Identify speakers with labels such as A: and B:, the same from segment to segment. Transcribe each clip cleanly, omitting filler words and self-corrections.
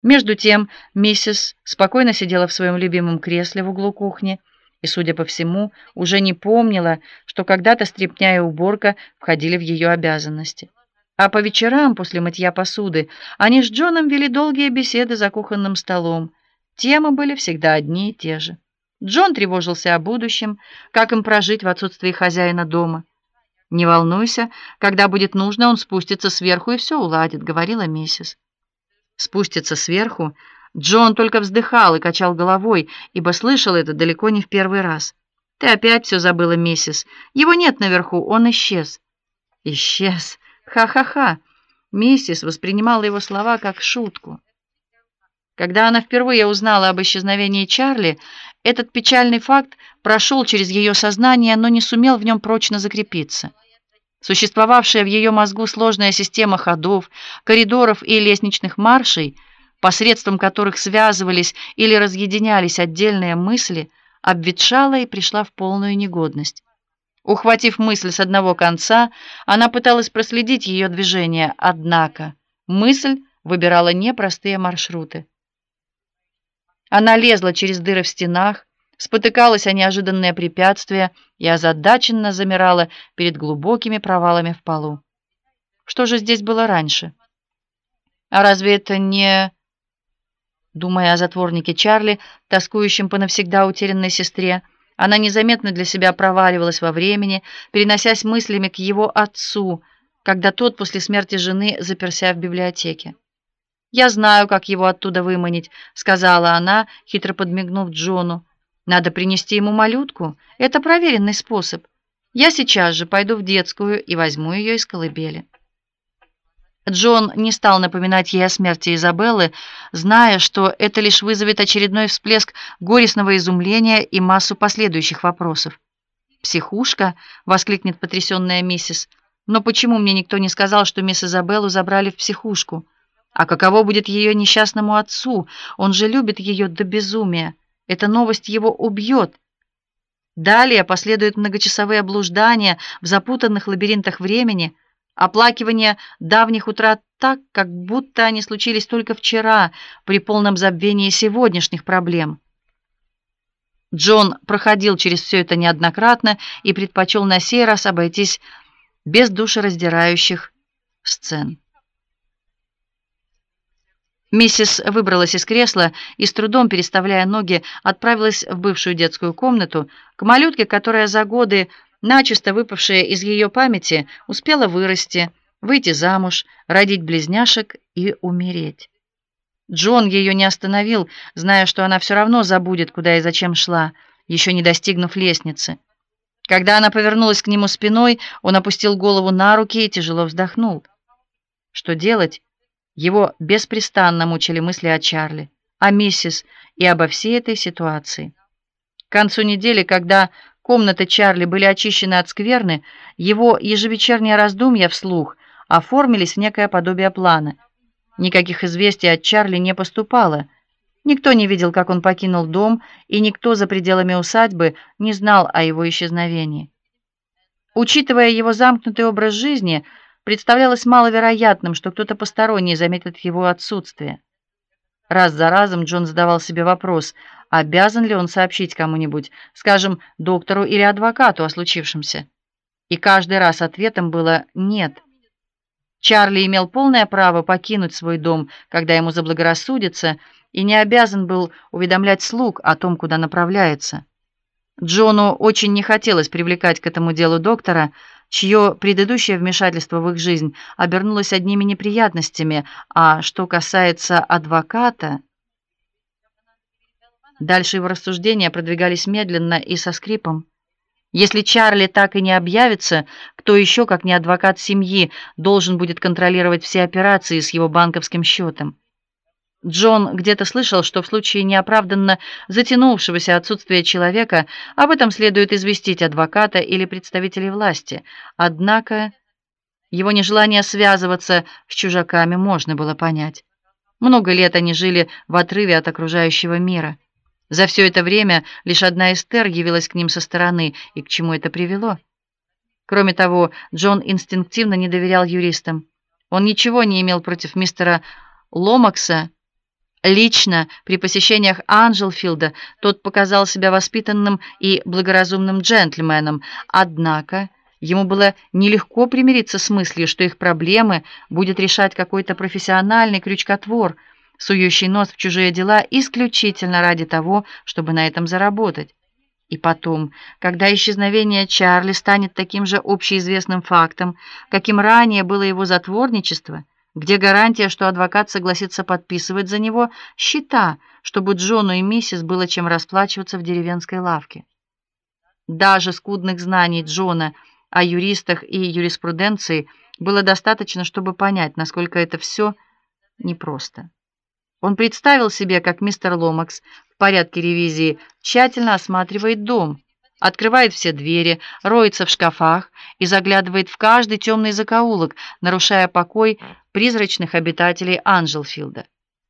A: Между тем миссис спокойно сидела в своем любимом кресле в углу кухни и, судя по всему, уже не помнила, что когда-то стряпня и уборка входили в ее обязанности. А по вечерам после мытья посуды они с Джоном вели долгие беседы за кухонным столом. Темы были всегда одни и те же. Джон тревожился о будущем, как им прожить в отсутствии хозяина дома. «Не волнуйся, когда будет нужно, он спустится сверху и все уладит», — говорила миссис. Спуститься сверху? Джон только вздыхал и качал головой, ибо слышал это далеко не в первый раз. «Ты опять все забыла, миссис. Его нет наверху, он исчез». «Исчез? Ха-ха-ха!» Миссис воспринимала его слова как шутку. Когда она впервые узнала об исчезновении Чарли, этот печальный факт прошел через ее сознание, но не сумел в нем прочно закрепиться. Существовавшая в ее мозгу сложная система ходов, коридоров и лестничных маршей, посредством которых связывались или разъединялись отдельные мысли, обветшала и пришла в полную негодность. Ухватив мысль с одного конца, она пыталась проследить ее движение, однако мысль выбирала непростые маршруты. Она лезла через дыры в стенах, спотыкалась о неожиданные препятствия и озадаченно замирала перед глубокими провалами в полу. Что же здесь было раньше? А разве это не... Думая о затворнике Чарли, тоскующем по навсегда утерянной сестре, она незаметно для себя проваливалась во времени, переносясь мыслями к его отцу, когда тот после смерти жены заперся в библиотеке. «Я знаю, как его оттуда выманить», — сказала она, хитро подмигнув Джону. «Надо принести ему малютку. Это проверенный способ. Я сейчас же пойду в детскую и возьму ее из колыбели». Джон не стал напоминать ей о смерти Изабеллы, зная, что это лишь вызовет очередной всплеск горестного изумления и массу последующих вопросов. «Психушка?» — воскликнет потрясенная миссис. «Но почему мне никто не сказал, что мисс Изабеллу забрали в психушку? А каково будет ее несчастному отцу? Он же любит ее до безумия. Эта новость его убьет». Далее последуют многочасовые блуждания в запутанных лабиринтах времени, оплакивание давних утрат так, как будто они случились только вчера, при полном забвении сегодняшних проблем. Джон проходил через все это неоднократно и предпочел на сей раз обойтись без душераздирающих сцен. Миссис выбралась из кресла и, с трудом переставляя ноги, отправилась в бывшую детскую комнату к малютке, которая за годы, начисто выпавшая из ее памяти, успела вырасти, выйти замуж, родить близняшек и умереть. Джон ее не остановил, зная, что она все равно забудет, куда и зачем шла, еще не достигнув лестницы. Когда она повернулась к нему спиной, он опустил голову на руки и тяжело вздохнул. Что делать? Его беспрестанно мучили мысли о Чарли, о миссис и обо всей этой ситуации. К концу недели, когда комнаты Чарли были очищены от скверны, его ежевечерние раздумья вслух оформились в некое подобие плана. Никаких известий от Чарли не поступало. Никто не видел, как он покинул дом, и никто за пределами усадьбы не знал о его исчезновении. Учитывая его замкнутый образ жизни, представлялось маловероятным, что кто-то посторонний заметит его отсутствие. Раз за разом Джон задавал себе вопрос, обязан ли он сообщить кому-нибудь, скажем, доктору или адвокату о случившемся. И каждый раз ответом было «нет». Чарли имел полное право покинуть свой дом, когда ему заблагорассудится, и не обязан был уведомлять слуг о том, куда направляется. Джону очень не хотелось привлекать к этому делу доктора, чье предыдущее вмешательство в их жизнь обернулось одними неприятностями, а что касается адвоката... Дальше его рассуждения продвигались медленно и со скрипом. Если Чарли так и не объявится, кто еще, как не адвокат семьи, должен будет контролировать все операции с его банковским счетом? Джон где-то слышал, что в случае неоправданно затянувшегося отсутствия человека об этом следует известить адвоката или представителей власти. Однако его нежелание связываться с чужаками можно было понять. Много лет они жили в отрыве от окружающего мира. За все это время лишь одна Эстер явилась к ним со стороны, и к чему это привело? Кроме того, Джон инстинктивно не доверял юристам. Он ничего не имел против мистера Ломакса, Лично при посещениях Анжелфилда тот показал себя воспитанным и благоразумным джентльменом, однако ему было нелегко примириться с мыслью, что их проблемы будет решать какой-то профессиональный крючкотвор, сующий нос в чужие дела исключительно ради того, чтобы на этом заработать. И потом, когда исчезновение Чарли станет таким же общеизвестным фактом, каким ранее было его затворничество, где гарантия, что адвокат согласится подписывать за него счета, чтобы Джону и миссис было чем расплачиваться в деревенской лавке? Даже скудных знаний Джона о юристах и юриспруденции было достаточно, чтобы понять, насколько это все непросто. Он представил себе, как мистер Ломакс в порядке ревизии тщательно осматривает дом, открывает все двери, роется в шкафах и заглядывает в каждый темный закоулок, нарушая покой призрачных обитателей Анжелфилда.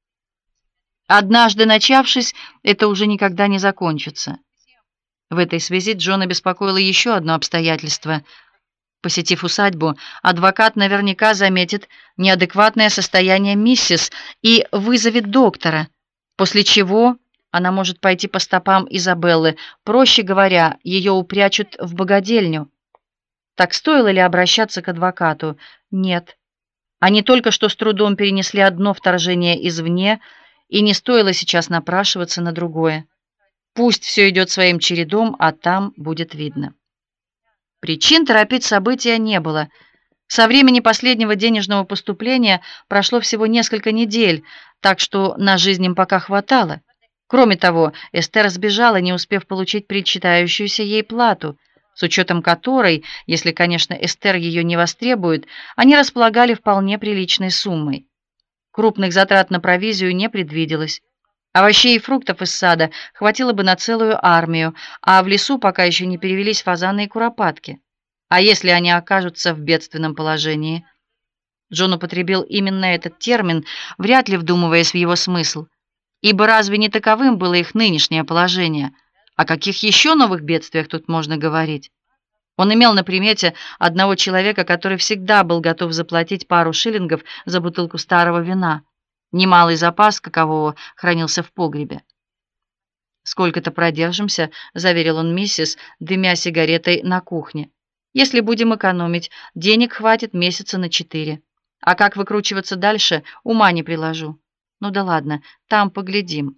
A: Однажды начавшись, это уже никогда не закончится. В этой связи Джона беспокоило еще одно обстоятельство. Посетив усадьбу, адвокат наверняка заметит неадекватное состояние миссис и вызовет доктора, после чего она может пойти по стопам Изабеллы, проще говоря, ее упрячут в богадельню. Так стоило ли обращаться к адвокату? Нет. Они только что с трудом перенесли одно вторжение извне, и не стоило сейчас напрашиваться на другое. Пусть все идет своим чередом, а там будет видно. Причин торопить события не было. Со времени последнего денежного поступления прошло всего несколько недель, так что на жизнь им пока хватало. Кроме того, Эстер сбежала, не успев получить причитающуюся ей плату, с учетом которой, если, конечно, Эстер ее не востребует, они располагали вполне приличной суммой. Крупных затрат на провизию не предвиделось. Овощей и фруктов из сада хватило бы на целую армию, а в лесу пока еще не перевелись фазаны и куропатки. А если они окажутся в бедственном положении? Джон употребил именно этот термин, вряд ли вдумываясь в его смысл. Ибо разве не таковым было их нынешнее положение? О каких еще новых бедствиях тут можно говорить? Он имел на примете одного человека, который всегда был готов заплатить пару шиллингов за бутылку старого вина. Немалый запас какового хранился в погребе. «Сколько-то продержимся», — заверил он миссис, дымя сигаретой на кухне. «Если будем экономить, денег хватит месяца на 4. А как выкручиваться дальше, ума не приложу. Ну да ладно, там поглядим».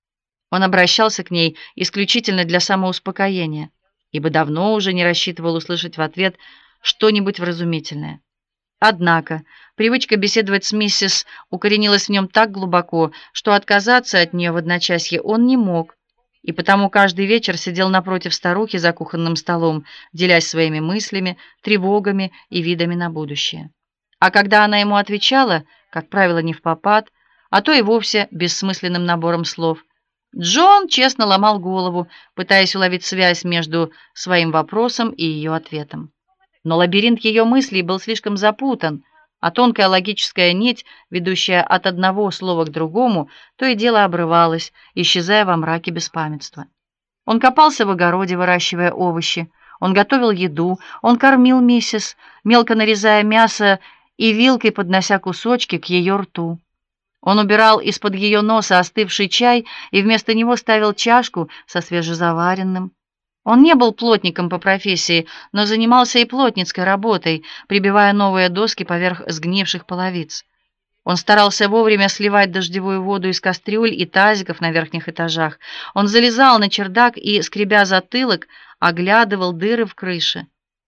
A: Он обращался к ней исключительно для самоуспокоения, ибо давно уже не рассчитывал услышать в ответ что-нибудь вразумительное. Однако привычка беседовать с миссис укоренилась в нем так глубоко, что отказаться от нее в одночасье он не мог, и потому каждый вечер сидел напротив старухи за кухонным столом, делясь своими мыслями, тревогами и видами на будущее. А когда она ему отвечала, как правило, невпопад, а то и вовсе бессмысленным набором слов, Джон честно ломал голову, пытаясь уловить связь между своим вопросом и ее ответом. Но лабиринт ее мыслей был слишком запутан, а тонкая логическая нить, ведущая от одного слова к другому, то и дело обрывалась, исчезая во мраке беспамятства. Он копался в огороде, выращивая овощи, он готовил еду, он кормил миссис, мелко нарезая мясо и вилкой поднося кусочки к ее рту. Он убирал из-под ее носа остывший чай и вместо него ставил чашку со свежезаваренным. Он не был плотником по профессии, но занимался и плотницкой работой, прибивая новые доски поверх сгнивших половиц. Он старался вовремя сливать дождевую воду из кастрюль и тазиков на верхних этажах. Он залезал на чердак и, скребя затылок, оглядывал дыры в крыше.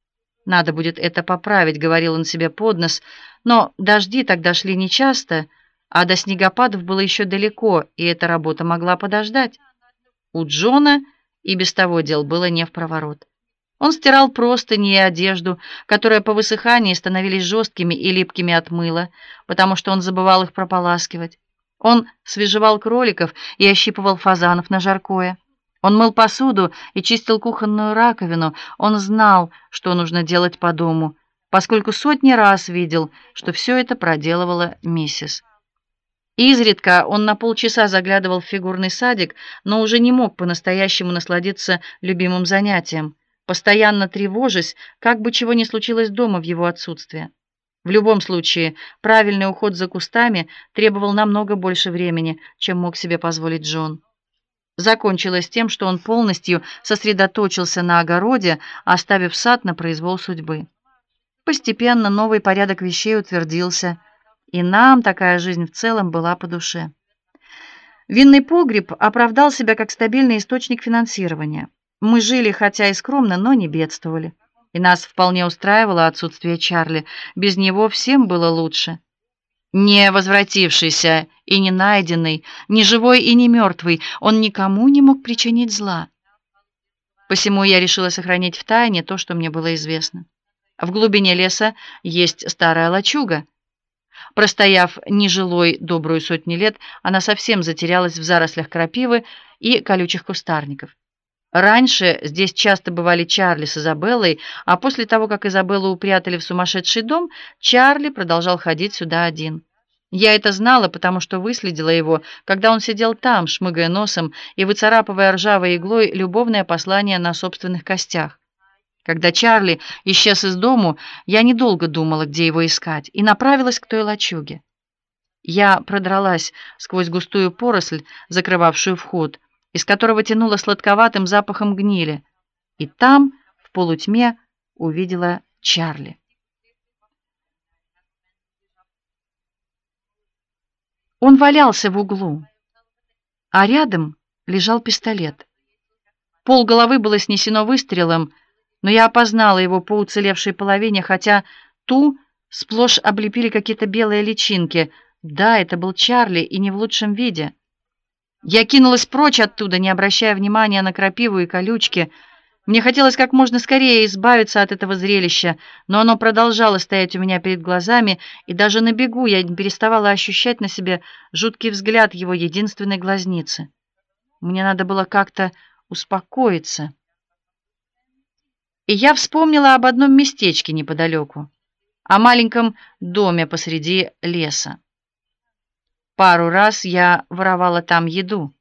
A: «Надо будет это поправить», — говорил он себе под нос, но дожди тогда шли нечасто, а до снегопадов было еще далеко, и эта работа могла подождать. У Джона и без того дел было невпроворот. Он стирал простыни и одежду, которые по высыхании становились жесткими и липкими от мыла, потому что он забывал их прополаскивать. Он свежевал кроликов и ощипывал фазанов на жаркое. Он мыл посуду и чистил кухонную раковину. Он знал, что нужно делать по дому, поскольку сотни раз видел, что все это проделывала миссис. Изредка он на полчаса заглядывал в фигурный садик, но уже не мог по-настоящему насладиться любимым занятием, постоянно тревожась, как бы чего ни случилось дома в его отсутствие. В любом случае, правильный уход за кустами требовал намного больше времени, чем мог себе позволить Джон. Закончилось тем, что он полностью сосредоточился на огороде, оставив сад на произвол судьбы. Постепенно новый порядок вещей утвердился, и нам такая жизнь в целом была по душе. Винный погреб оправдал себя как стабильный источник финансирования. Мы жили, хотя и скромно, но не бедствовали. И нас вполне устраивало отсутствие Чарли. Без него всем было лучше. Не возвратившийся и не найденный, не живой и не мертвый, он никому не мог причинить зла. Посему я решила сохранить в тайне то, что мне было известно. В глубине леса есть старая лачуга. Простояв нежилой добрую сотню лет, она совсем затерялась в зарослях крапивы и колючих кустарников. Раньше здесь часто бывали Чарли с Изабеллой, а после того, как Изабеллу упрятали в сумасшедший дом, Чарли продолжал ходить сюда один. Я это знала, потому что выследила его, когда он сидел там, шмыгая носом и выцарапывая ржавой иглой любовное послание на собственных костях. Когда Чарли исчез из дому, я недолго думала, где его искать, и направилась к той лачуге. Я продралась сквозь густую поросль, закрывавшую вход, из которого тянуло сладковатым запахом гнили, и там, в полутьме, увидела Чарли. Он валялся в углу, а рядом лежал пистолет. Полголовы было снесено выстрелом, но я опознала его по уцелевшей половине, хотя ту сплошь облепили какие-то белые личинки. Да, это был Чарли, и не в лучшем виде. Я кинулась прочь оттуда, не обращая внимания на крапиву и колючки. Мне хотелось как можно скорее избавиться от этого зрелища, но оно продолжало стоять у меня перед глазами, и даже на бегу я не переставала ощущать на себе жуткий взгляд его единственной глазницы. Мне надо было как-то успокоиться. И я вспомнила об одном местечке неподалеку, о маленьком доме посреди леса. Пару раз я воровала там еду.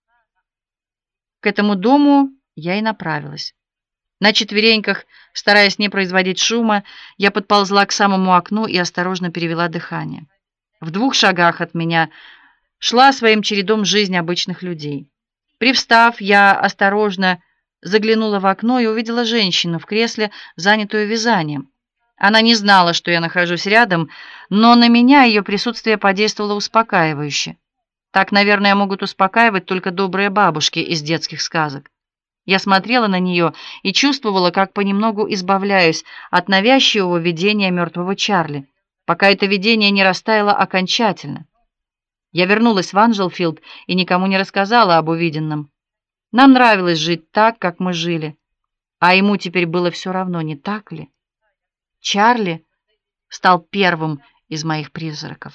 A: К этому дому я и направилась. На четвереньках, стараясь не производить шума, я подползла к самому окну и осторожно перевела дыхание. В 2 шагах от меня шла своим чередом жизнь обычных людей. Привстав, я осторожно заглянула в окно и увидела женщину в кресле, занятую вязанием. Она не знала, что я нахожусь рядом, но на меня ее присутствие подействовало успокаивающе. Так, наверное, могут успокаивать только добрые бабушки из детских сказок. Я смотрела на нее и чувствовала, как понемногу избавляюсь от навязчивого видения мертвого Чарли, пока это видение не растаяло окончательно. Я вернулась в Анжелфилд и никому не рассказала об увиденном. Нам нравилось жить так, как мы жили, а ему теперь было все равно, не так ли? Чарли стал первым из моих призраков.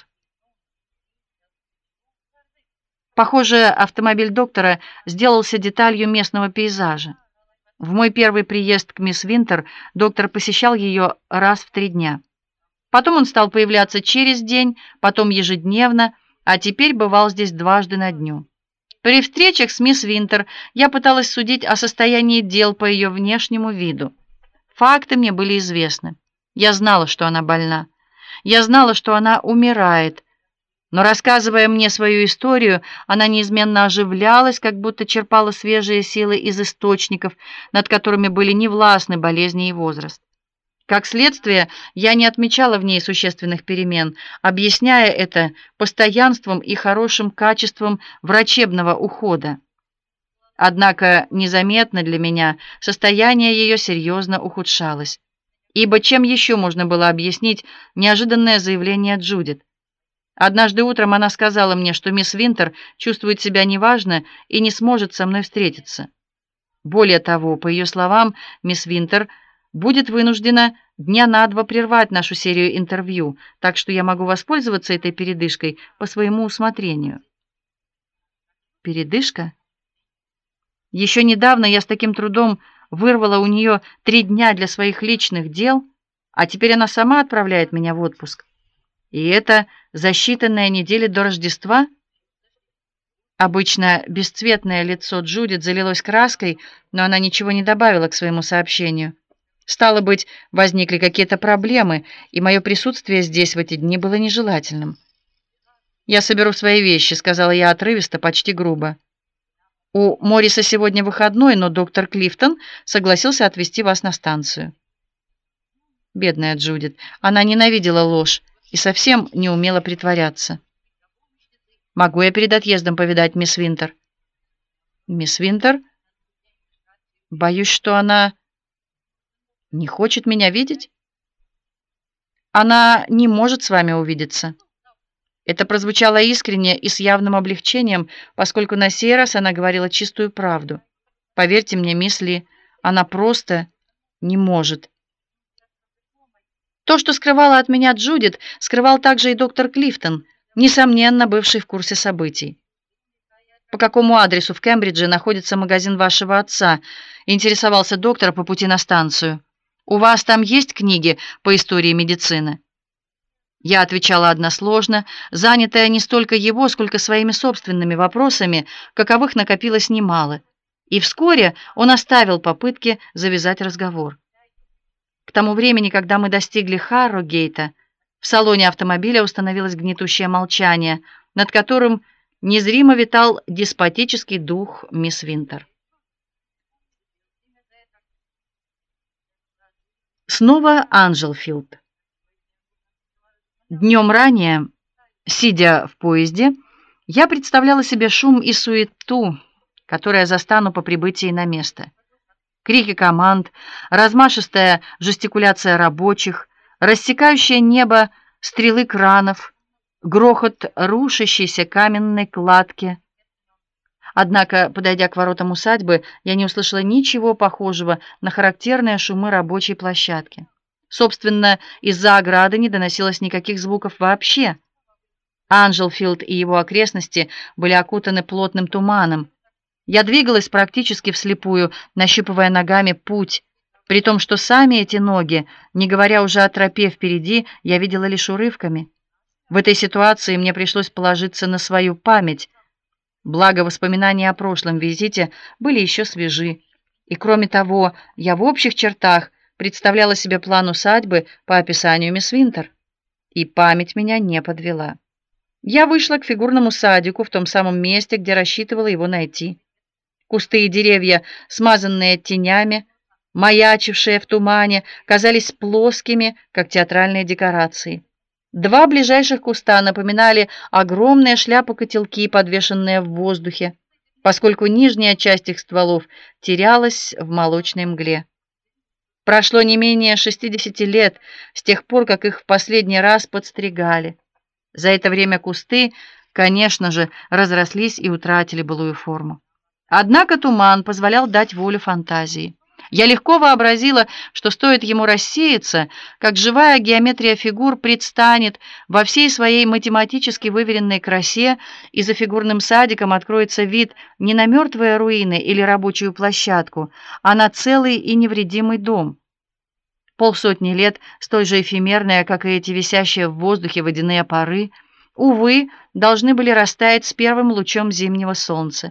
A: Похоже, автомобиль доктора сделался деталью местного пейзажа. В мой первый приезд к мисс Винтер доктор посещал ее раз в 3 дня. Потом он стал появляться через день, потом ежедневно, а теперь бывал здесь дважды на дню. При встречах с мисс Винтер я пыталась судить о состоянии дел по ее внешнему виду. Факты мне были известны. Я знала, что она больна. Я знала, что она умирает. Но, рассказывая мне свою историю, она неизменно оживлялась, как будто черпала свежие силы из источников, над которыми были невластны болезни и возраст. Как следствие, я не отмечала в ней существенных перемен, объясняя это постоянством и хорошим качеством врачебного ухода. Однако незаметно для меня состояние ее серьезно ухудшалось. Ибо чем еще можно было объяснить неожиданное заявление Джудит? Однажды утром она сказала мне, что мисс Винтер чувствует себя неважно и не сможет со мной встретиться. Более того, по ее словам, мисс Винтер будет вынуждена дня на 2 прервать нашу серию интервью, так что я могу воспользоваться этой передышкой по своему усмотрению. Передышка? Еще недавно я с таким трудом вырвала у нее 3 дня для своих личных дел, а теперь она сама отправляет меня в отпуск. И это за считанные недели до Рождества? Обычно бесцветное лицо Джудит залилось краской, но она ничего не добавила к своему сообщению. Стало быть, возникли какие-то проблемы, и мое присутствие здесь в эти дни было нежелательным. «Я соберу свои вещи», — сказала я отрывисто, почти грубо. «У Морриса сегодня выходной, но доктор Клифтон согласился отвезти вас на станцию». Бедная Джудит. Она ненавидела ложь и совсем не умела притворяться. «Могу я перед отъездом повидать мисс Винтер?» «Мисс Винтер? Боюсь, что она не хочет меня видеть. Она не может с вами увидеться». Это прозвучало искренне и с явным облегчением, поскольку на сей раз она говорила чистую правду. Поверьте мне, мисс Ли, она просто не может. То, что скрывала от меня Джудит, скрывал также и доктор Клифтон, несомненно, бывший в курсе событий. «По какому адресу в Кембридже находится магазин вашего отца?» — интересовался доктор по пути на станцию. «У вас там есть книги по истории медицины?» Я отвечала односложно, занятая не столько его, сколько своими собственными вопросами, каковых накопилось немало. И вскоре он оставил попытки завязать разговор. К тому времени, когда мы достигли Харрогейта, в салоне автомобиля установилось гнетущее молчание, над которым незримо витал деспотический дух мисс Винтер. Снова Анжелфилд. Днем ранее, сидя в поезде, я представляла себе шум и суету, которые застану по прибытии на место. Крики команд, размашистая жестикуляция рабочих, рассекающее небо стрелы кранов, грохот рушащейся каменной кладки. Однако, подойдя к воротам усадьбы, я не услышала ничего похожего на характерные шумы рабочей площадки. Собственно, из-за ограды не доносилось никаких звуков вообще. Анжелфилд и его окрестности были окутаны плотным туманом. Я двигалась практически вслепую, нащупывая ногами путь, при том, что сами эти ноги, не говоря уже о тропе впереди, я видела лишь урывками. В этой ситуации мне пришлось положиться на свою память. Благо, воспоминания о прошлом визите были еще свежи. И кроме того, я в общих чертах представляла себе план усадьбы по описанию мисс Винтер. И память меня не подвела. Я вышла к фигурному садику в том самом месте, где рассчитывала его найти. Кусты и деревья, смазанные тенями, маячившие в тумане, казались плоскими, как театральные декорации. Два ближайших куста напоминали огромные шляпы-котелки, подвешенные в воздухе, поскольку нижняя часть их стволов терялась в молочной мгле. Прошло не менее 60 лет с тех пор, как их в последний раз подстригали. За это время кусты, конечно же, разрослись и утратили былую форму. Однако туман позволял дать волю фантазии. Я легко вообразила, что стоит ему рассеяться, как живая геометрия фигур предстанет во всей своей математически выверенной красе, и за фигурным садиком откроется вид не на мертвые руины или рабочую площадку, а на целый и невредимый дом. Полсотни лет, столь же эфемерные, как и эти висящие в воздухе водяные пары, увы, должны были растаять с первым лучом зимнего солнца.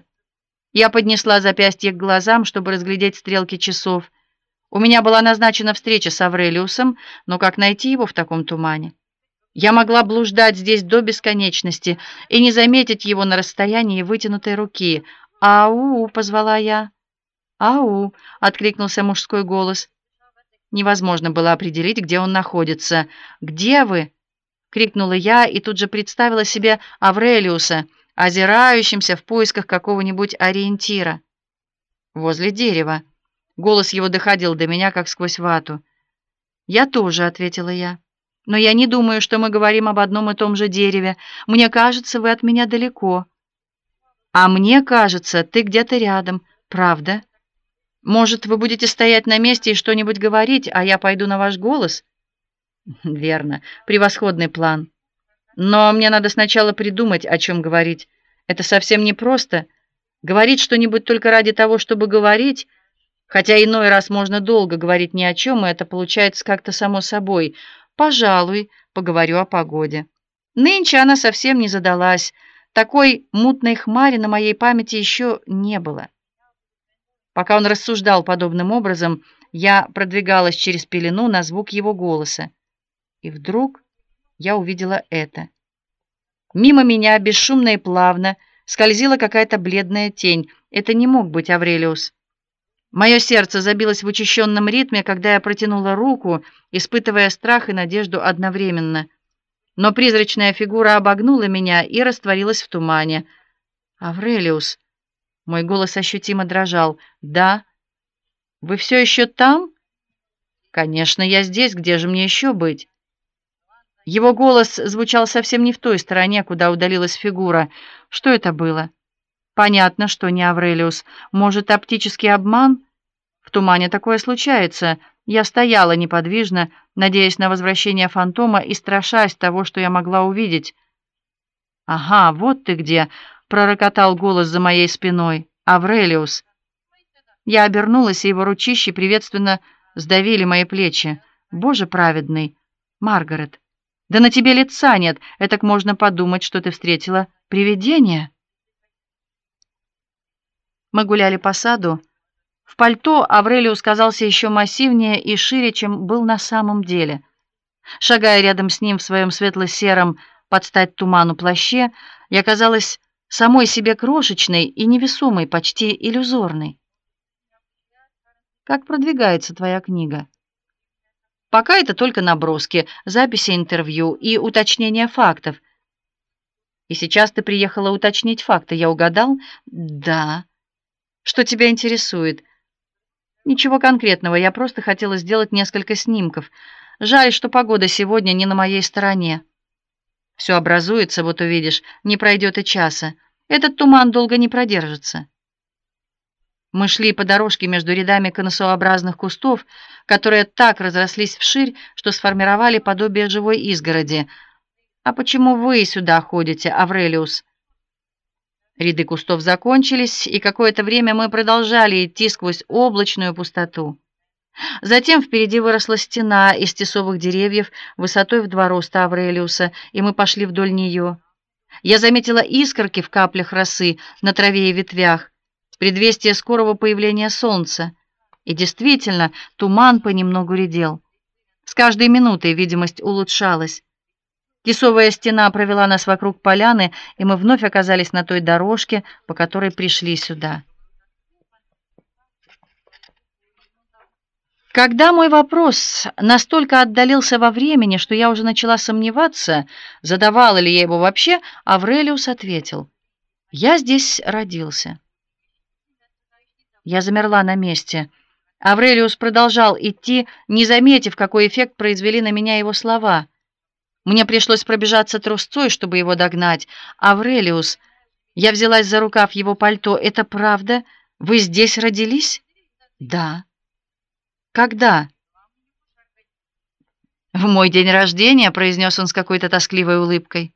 A: Я поднесла запястье к глазам, чтобы разглядеть стрелки часов. У меня была назначена встреча с Аврелиусом, но как найти его в таком тумане? Я могла блуждать здесь до бесконечности и не заметить его на расстоянии вытянутой руки. «Ау!» — позвала я. «Ау!» — откликнулся мужской голос. Невозможно было определить, где он находится. «Где вы?» — крикнула я и тут же представила себе Аврелиуса, озирающимся в поисках какого-нибудь ориентира. «Возле дерева». Голос его доходил до меня, как сквозь вату. «Я тоже», — ответила я. «Но я не думаю, что мы говорим об одном и том же дереве. Мне кажется, вы от меня далеко». «А мне кажется, ты где-то рядом. Правда? Может, вы будете стоять на месте и что-нибудь говорить, а я пойду на ваш голос?» «Верно. Превосходный план. Но мне надо сначала придумать, о чем говорить. Это совсем непросто. Говорить что-нибудь только ради того, чтобы говорить, хотя иной раз можно долго говорить ни о чем, и это получается как-то само собой. Пожалуй, поговорю о погоде. Нынче она совсем не задалась. Такой мутной хмари на моей памяти еще не было». Пока он рассуждал подобным образом, Я продвигалась через пелену на звук его голоса. И вдруг я увидела это. Мимо меня бесшумно и плавно скользила какая-то бледная тень. Это не мог быть Аврелиус. Мое сердце забилось в учащенном ритме, когда я протянула руку, испытывая страх и надежду одновременно. Но призрачная фигура обогнула меня и растворилась в тумане. «Аврелиус!» Мой голос ощутимо дрожал. «Да? Вы все еще там?» «Конечно, я здесь. Где же мне еще быть?» Его голос звучал совсем не в той стороне, куда удалилась фигура. Что это было? Понятно, что не Аврелиус. Может, оптический обман? В тумане такое случается. Я стояла неподвижно, надеясь на возвращение фантома и страшась того, что я могла увидеть. «Ага, вот ты где!» — пророкотал голос за моей спиной. «Аврелиус!» Я обернулась, и его ручищи приветственно сдавили мои плечи. «Боже праведный! Маргарет! Да на тебе лица нет! Этак можно подумать, что ты встретила привидение!» Мы гуляли по саду. В пальто Аврелиус казался еще массивнее и шире, чем был на самом деле. Шагая рядом с ним в своем светло-сером, под стать туману плаще, я казалась самой себе крошечной и невесомой, почти иллюзорной. «Как продвигается твоя книга?» «Пока это только наброски, записи интервью и уточнение фактов». «И сейчас ты приехала уточнить факты, я угадал?» «Да». «Что тебя интересует?» «Ничего конкретного, я просто хотела сделать несколько снимков. Жаль, что погода сегодня не на моей стороне». «Все образуется, вот увидишь, не пройдет и часа. Этот туман долго не продержится». Мы шли по дорожке между рядами конусообразных кустов, которые так разрослись вширь, что сформировали подобие живой изгороди. «А почему вы сюда ходите, Аврелиус?» Ряды кустов закончились, и какое-то время мы продолжали идти сквозь облачную пустоту. Затем впереди выросла стена из тисовых деревьев высотой в 2 роста Аврелиуса, и мы пошли вдоль нее. Я заметила искорки в каплях росы на траве и ветвях, предвестие скорого появления солнца. И действительно, туман понемногу редел. С каждой минутой видимость улучшалась. Тисовая стена провела нас вокруг поляны, и мы вновь оказались на той дорожке, по которой пришли сюда. Когда мой вопрос настолько отдалился во времени, что я уже начала сомневаться, задавала ли я его вообще, Аврелиус ответил: «Я здесь родился». Я замерла на месте. Аврелиус продолжал идти, не заметив, какой эффект произвели на меня его слова. Мне пришлось пробежаться трусцой, чтобы его догнать. «Аврелиус», я взялась за рукав его пальто, «это правда? Вы здесь родились?» «Да». «Когда?» «В мой день рождения», — произнес он с какой-то тоскливой улыбкой.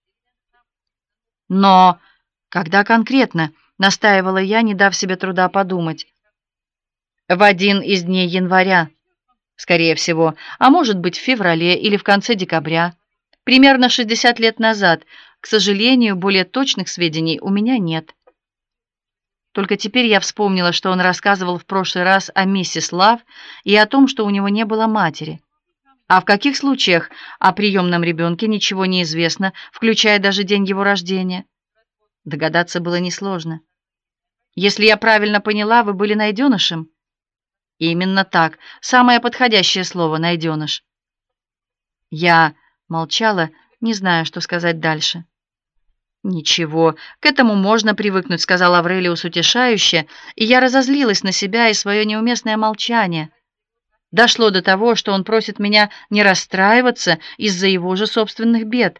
A: «Но когда конкретно?» — настаивала я, не дав себе труда подумать. «В один из дней января, скорее всего, а может быть, в феврале или в конце декабря. Примерно 60 лет назад. К сожалению, более точных сведений у меня нет». Только теперь я вспомнила, что он рассказывал в прошлый раз о миссис Лав и о том, что у него не было матери. А в каких случаях о приемном ребенке ничего не известно, включая даже день его рождения? Догадаться было несложно. «Если я правильно поняла, вы были найденышем?» «Именно так. Самое подходящее слово — найденыш». Я молчала, не зная, что сказать дальше. «Ничего, к этому можно привыкнуть», — сказал Аврелиус утешающе, и я разозлилась на себя и свое неуместное молчание. Дошло до того, что он просит меня не расстраиваться из-за его же собственных бед.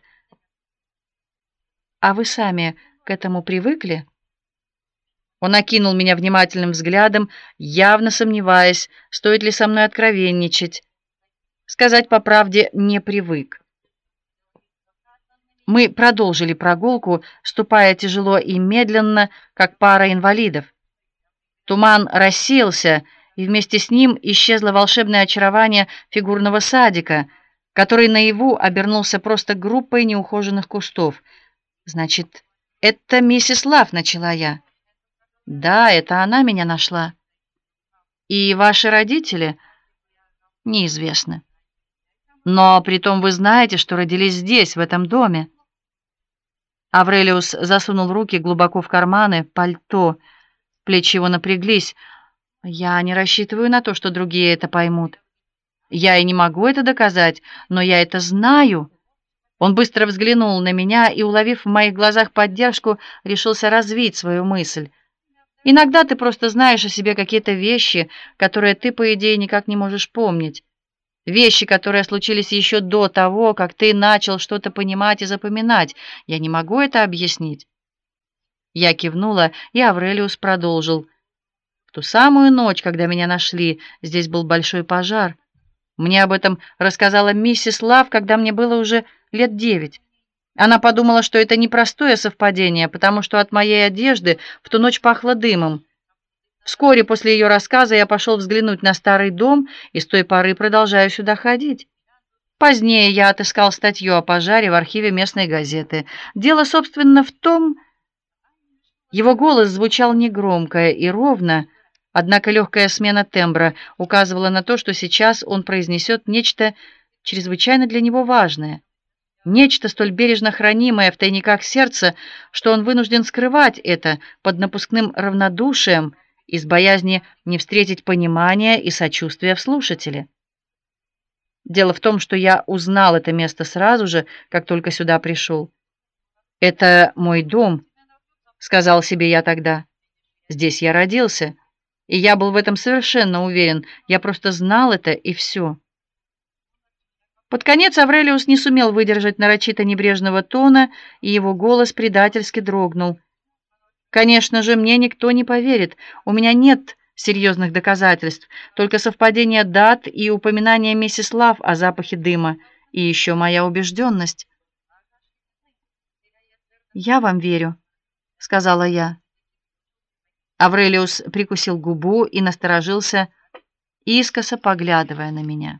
A: «А вы сами к этому привыкли?» Он окинул меня внимательным взглядом, явно сомневаясь, стоит ли со мной откровенничать. Сказать по правде, не привык. Мы продолжили прогулку, ступая тяжело и медленно, как пара инвалидов. Туман рассеялся, и вместе с ним исчезло волшебное очарование фигурного садика, который наяву обернулся просто группой неухоженных кустов. «Значит, это миссис Лав», — начала я. «Да, это она меня нашла». И ваши родители неизвестны. Но притом вы знаете, что родились здесь, в этом доме. Аврелиус засунул руки глубоко в карманы пальто. Плечи его напряглись. Я не рассчитываю на то, что другие это поймут. Я и не могу это доказать, но я это знаю. Он быстро взглянул на меня и, уловив в моих глазах поддержку, решился развить свою мысль. Иногда ты просто знаешь о себе какие-то вещи, которые ты, по идее, никак не можешь помнить. Вещи, которые случились еще до того, как ты начал что-то понимать и запоминать. Я не могу это объяснить. Я кивнула, и Аврелиус продолжил. В ту самую ночь, когда меня нашли, здесь был большой пожар. Мне об этом рассказала миссис Лав, когда мне было уже лет 9. Она подумала, что это непростое совпадение, потому что от моей одежды в ту ночь пахло дымом. Вскоре после ее рассказа я пошел взглянуть на старый дом, и с той поры продолжаю сюда ходить. Позднее я отыскал статью о пожаре в архиве местной газеты. Дело, собственно, в том... Его голос звучал негромко и ровно, однако легкая смена тембра указывала на то, что сейчас он произнесет нечто чрезвычайно для него важное. Нечто столь бережно хранимое в тайниках сердца, что он вынужден скрывать это под напускным равнодушием из боязни не встретить понимания и сочувствия в слушателе. Дело в том, что я узнал это место сразу же, как только сюда пришел. «Это мой дом», — сказал себе я тогда. «Здесь я родился, и я был в этом совершенно уверен. Я просто знал это, и все». Под конец Аврелиус не сумел выдержать нарочито небрежного тона, и его голос предательски дрогнул. «Конечно же, мне никто не поверит. У меня нет серьезных доказательств, только совпадение дат и упоминание миссис Лав о запахе дыма, и еще моя убежденность». «Я вам верю», — сказала я. Аврелиус прикусил губу и насторожился, искоса поглядывая на меня.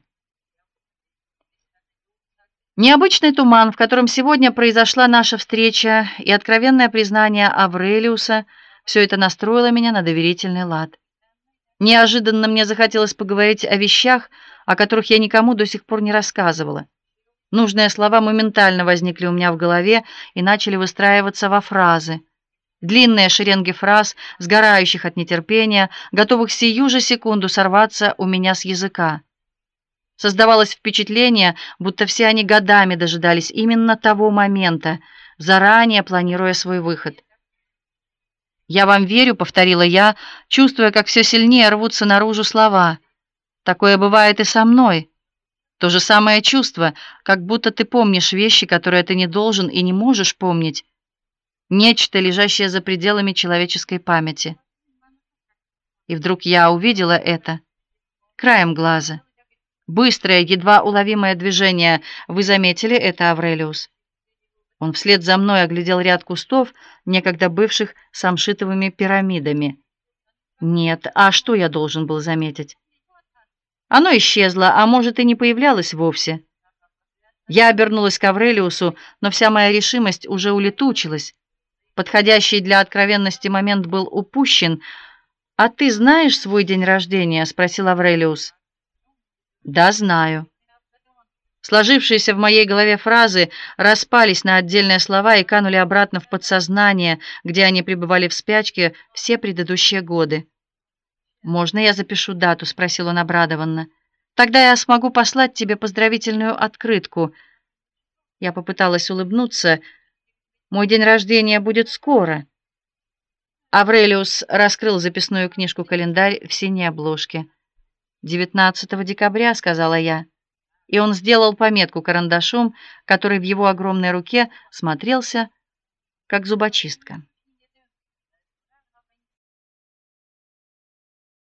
A: Необычный туман, в котором сегодня произошла наша встреча, и откровенное признание Аврелиуса — все это настроило меня на доверительный лад. Неожиданно мне захотелось поговорить о вещах, о которых я никому до сих пор не рассказывала. Нужные слова моментально возникли у меня в голове и начали выстраиваться во фразы. Длинные шеренги фраз, сгорающих от нетерпения, готовых сию же секунду сорваться у меня с языка. Создавалось впечатление, будто все они годами дожидались именно того момента, заранее планируя свой выход. «Я вам верю», — повторила я, чувствуя, как все сильнее рвутся наружу слова. «Такое бывает и со мной. То же самое чувство, как будто ты помнишь вещи, которые ты не должен и не можешь помнить. Нечто, лежащее за пределами человеческой памяти». И вдруг я увидела это краем глаза. Быстрое, едва уловимое движение. Вы заметили это, Аврелиус? Он вслед за мной оглядел ряд кустов, некогда бывших самшитовыми пирамидами. Нет, а что я должен был заметить? Оно исчезло, а может и не появлялось вовсе. Я обернулась к Аврелиусу, но вся моя решимость уже улетучилась. Подходящий для откровенности момент был упущен. «А ты знаешь свой день рождения?» — спросил Аврелиус. «Да, знаю». Сложившиеся в моей голове фразы распались на отдельные слова и канули обратно в подсознание, где они пребывали в спячке все предыдущие годы. «Можно я запишу дату?» — спросил он обрадованно. «Тогда я смогу послать тебе поздравительную открытку». Я попыталась улыбнуться. «Мой день рождения будет скоро». Аврелиус раскрыл записную книжку-календарь в синей обложке. 19 декабря», — сказала я. И он сделал пометку карандашом, который в его огромной руке смотрелся, как зубочистка.